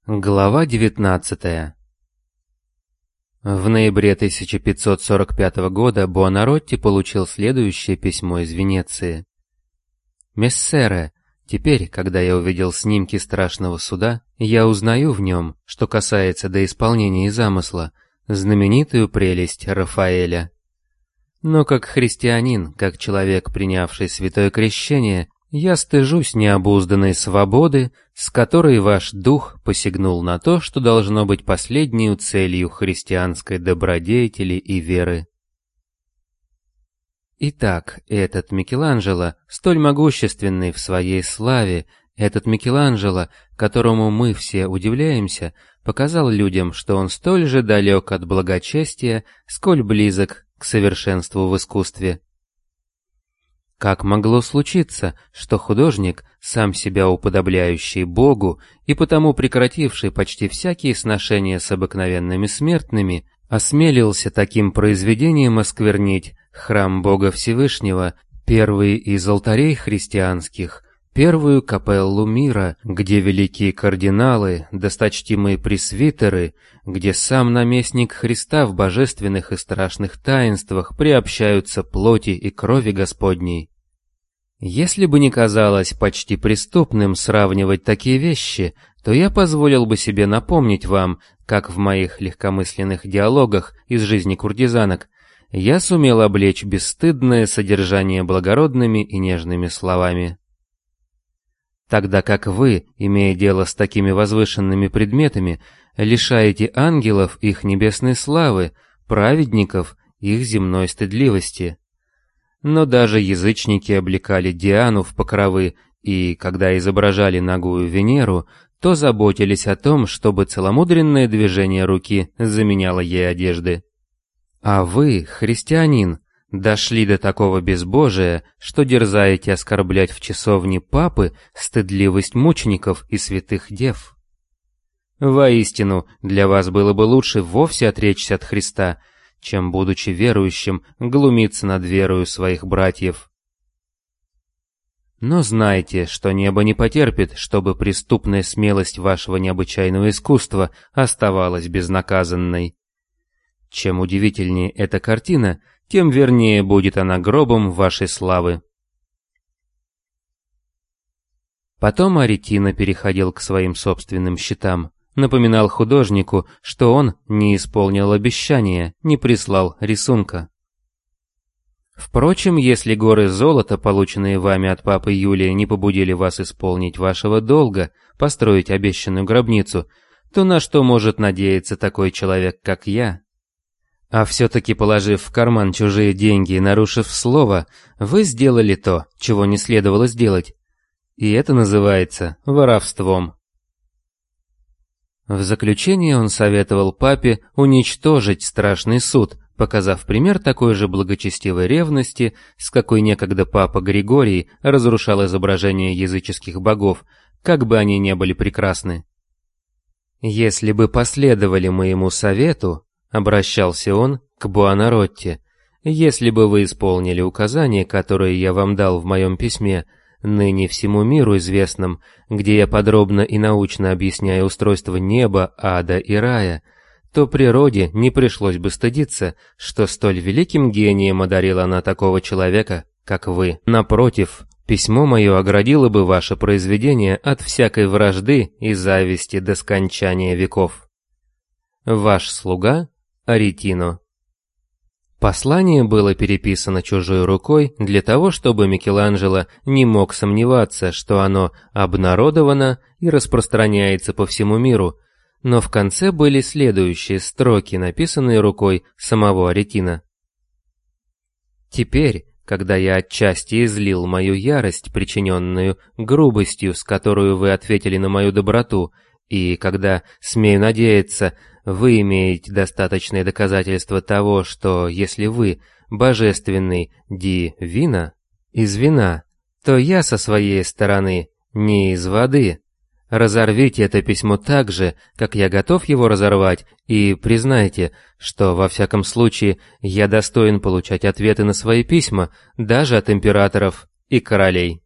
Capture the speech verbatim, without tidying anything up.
Глава девятнадцатая. В ноябре тысяча пятьсот сорок пятого года Буонаротти получил следующее письмо из Венеции. «Мессере, теперь, когда я увидел снимки страшного суда, я узнаю в нем, что касается до исполнения замысла, знаменитую прелесть Рафаэля. Но как христианин, как человек, принявший святое крещение, я стыжусь необузданной свободы, с которой ваш дух посягнул на то, что должно быть последней целью христианской добродетели и веры. Итак, этот Микеланджело, столь могущественный в своей славе, этот Микеланджело, которому мы все удивляемся, показал людям, что он столь же далек от благочестия, сколь близок к совершенству в искусстве. Как могло случиться, что художник, сам себя уподобляющий Богу и потому прекративший почти всякие сношения с обыкновенными смертными, осмелился таким произведением осквернить храм Бога Всевышнего, первый из алтарей христианских, первую капеллу мира, где великие кардиналы, досточтимые пресвитеры, где сам наместник Христа в божественных и страшных таинствах приобщаются плоти и крови Господней? Если бы не казалось почти преступным сравнивать такие вещи, то я позволил бы себе напомнить вам, как в моих легкомысленных диалогах из жизни куртизанок я сумел облечь бесстыдное содержание благородными и нежными словами. Тогда как вы, имея дело с такими возвышенными предметами, лишаете ангелов их небесной славы, праведников их земной стыдливости. Но даже язычники облекали Диану в покровы и, когда изображали нагую Венеру, то заботились о том, чтобы целомудренное движение руки заменяло ей одежды. А вы, христианин, дошли до такого безбожия, что дерзаете оскорблять в часовне папы стыдливость мучеников и святых дев. Воистину, для вас было бы лучше вовсе отречься от Христа, чем, будучи верующим, глумиться над верою своих братьев. Но знайте, что небо не потерпит, чтобы преступная смелость вашего необычайного искусства оставалась безнаказанной. Чем удивительнее эта картина, тем вернее будет она гробом вашей славы». Потом Аретино переходил к своим собственным счетам, напоминал художнику, что он не исполнил обещания, не прислал рисунка. Впрочем, если горы золота, полученные вами от папы Юлия, не побудили вас исполнить вашего долга, построить обещанную гробницу, то на что может надеяться такой человек, как я? А все-таки, положив в карман чужие деньги и нарушив слово, вы сделали то, чего не следовало сделать. И это называется воровством. В заключение он советовал папе уничтожить страшный суд, показав пример такой же благочестивой ревности, с какой некогда папа Григорий разрушал изображения языческих богов, как бы они ни были прекрасны. «Если бы последовали моему совету, — обращался он к Буонаротти, — если бы вы исполнили указания, которые я вам дал в моем письме, ныне всему миру известном, где я подробно и научно объясняю устройство неба, ада и рая, то природе не пришлось бы стыдиться, что столь великим гением одарила она такого человека, как вы. Напротив, письмо мое оградило бы ваше произведение от всякой вражды и зависти до скончания веков. Ваш слуга Аретино». Послание было переписано чужой рукой для того, чтобы Микеланджело не мог сомневаться, что оно обнародовано и распространяется по всему миру, но в конце были следующие строки, написанные рукой самого Аретино. «Теперь, когда я отчасти излил мою ярость, причиненную грубостью, с которой вы ответили на мою доброту, и когда, смею надеяться, вы имеете достаточные доказательства того, что если вы божественный ди вина, из вина, то я со своей стороны не из воды. Разорвите это письмо так же, как я готов его разорвать, и признайте, что во всяком случае я достоин получать ответы на свои письма даже от императоров и королей».